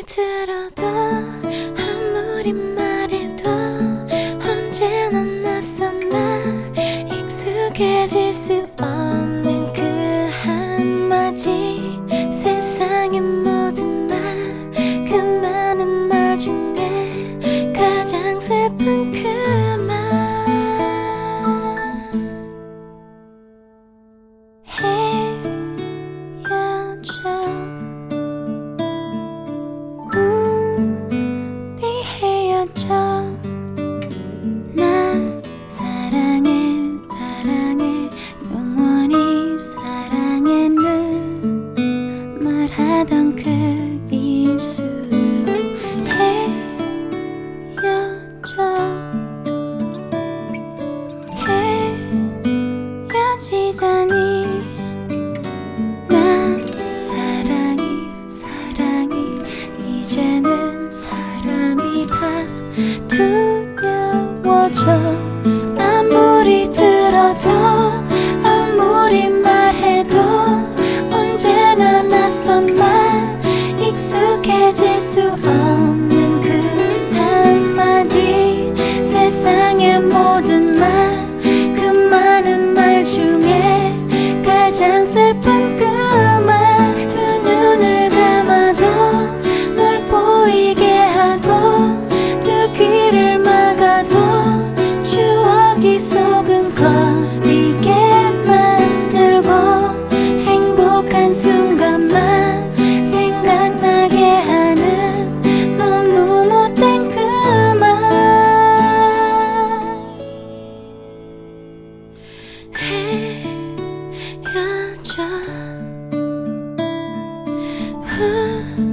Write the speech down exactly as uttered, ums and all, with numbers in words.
들어도 아무리 말해도 언제나 낯선 나 익숙해질 수 없는 그 한마디 세상의 모든 말 그 많은 말 중에 가장 슬픈 그 말 헤어져 우리 헤어져 나 사랑해 사랑해 영원히 사랑해는 말하던 그 입술로 헤어져 헤어지자니 난 사랑이 사랑이 이제는 사람이 다 두려워져 아무리 들어도 아무리 말해도 언제나 낯선 말 익숙해질 수 없는 그 한마디 세상의 모든 말 그 많은 말 중에 가장 슬픈 그 말 두 눈을 감아도 널 보이게 하고 두 귀를 막아도 추억이 소근거리게 만들고 행복한 순간만 생각나게 하는 너무 못된 그 말 헤어져 후